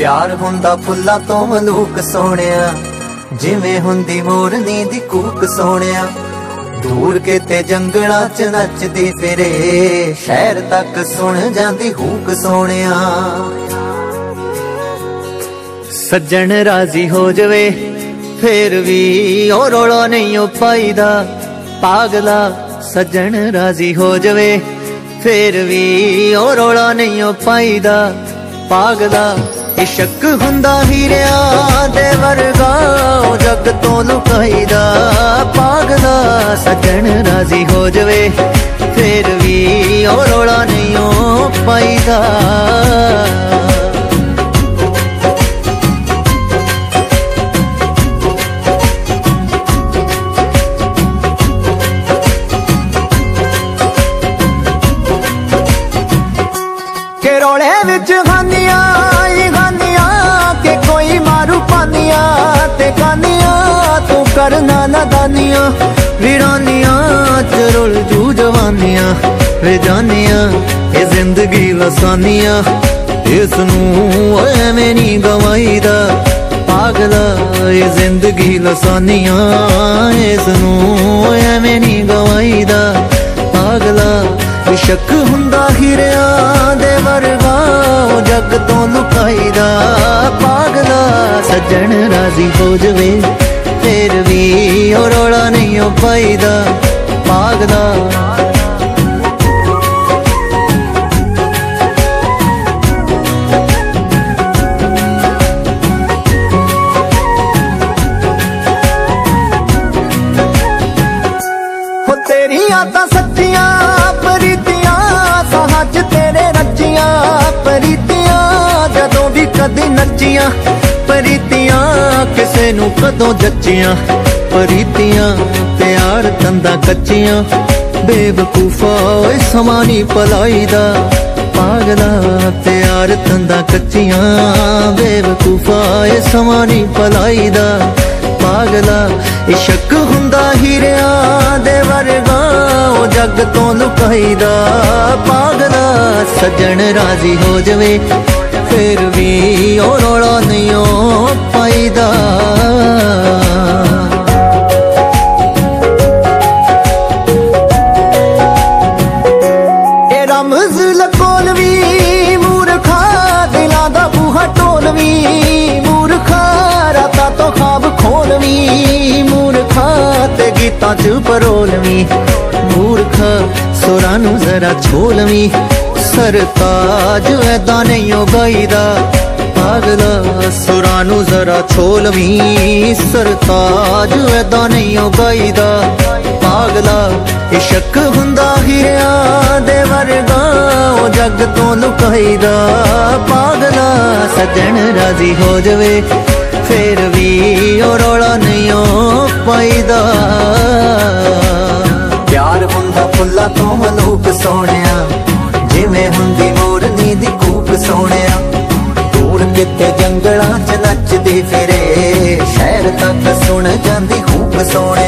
प्यार हुंदा फुल्लां तो मलूक सोहणिया, जिवें हुंदी मोरनी दी कूक सोहणिया। दूर किते जंगलां च नचदी फिरे, शहर तक सुन जांदी हूक सोहणिया। सज्जन राजी हो जवे फिर भी ओ रोला नहीं ओ पाईदा, पागला सज्जन राजी हो जवे फिर भी ओ रोला नहीं ओ पाईदा, पागला। इश्क हुंदा हीरियां दे वर्गा, ओ जग तो लुकाईदा, पागला सज्जन राजी हो जवे फिर भी ओ रोला नहीं ओ पाईदा। के रोले विच खानियां के कोई मारू पानिया ते खानिया, तू करना नादानिया वीरानिया च रुल जू जवानिया वे जानिया। ये जिंदगी लसानिया इसनू एवें नहीं गवाईदा, पागला ये जिंदगी लसानिया इसनू एवें नहीं गवाईदा, पागला। इश्क हुंदा हीरियां दे वर्गा, ओ जग तो लुकाईदा, पागला सज्जन राजी हो जवे फिर भी ओ रोला नहीं ओ पाईदा, पागला। हो तेरी आदतां सच्चियां प्रीतियां, साहज तेरे रचियां प्रीतियां, जदों भी कदी नचियां प्रीतियां, किसे नू कदों जचियां प्रीतियां। प्यार तंदा कच्चियां बेवकूफा ओए समा नहीं पलाईदा, पागला। प्यार तंदा कच्चियां बेवकूफा ओए समा नहीं पलाईदा, पागला। इश्क हुंदा हीरियां दे वर्गा, ओ जग तो लुकाईदा, पागला सज्जन राजी हो जवे फिर भी ओ रोला नहीं ओ पाईदा। ए रमज लकोलवी मूर्खा, दिलां दा बूहा ढोलवी मूर्खा, रातां तो ख्वाब खोलवी मूर्खा, ते गीतां च परोलवी मूर्खा, सुरां नू जरा छोलवी, सरताज ऐदा नहीं ओ गाईदा, पागला। सुरां नू जरा छोलवी, सरताज ऐदा नहीं ओ गाईदा, पागला। इश्क हुंदा हीरियां दे वर्गा, ओ जग तो लुकाईदा, पागला सज्जन राजी हो जवे फिर भी ओ रोला नहीं ओ पाईदा। प्यार हुंदा फुल्लां तो मलूक सोहणिया, जिवें हुंदी मोरनी दी कूक सोहणिया। दूर किते जंगलां च नचदी फिरे, शहर तक सुन जांदी हूक सोहणिया।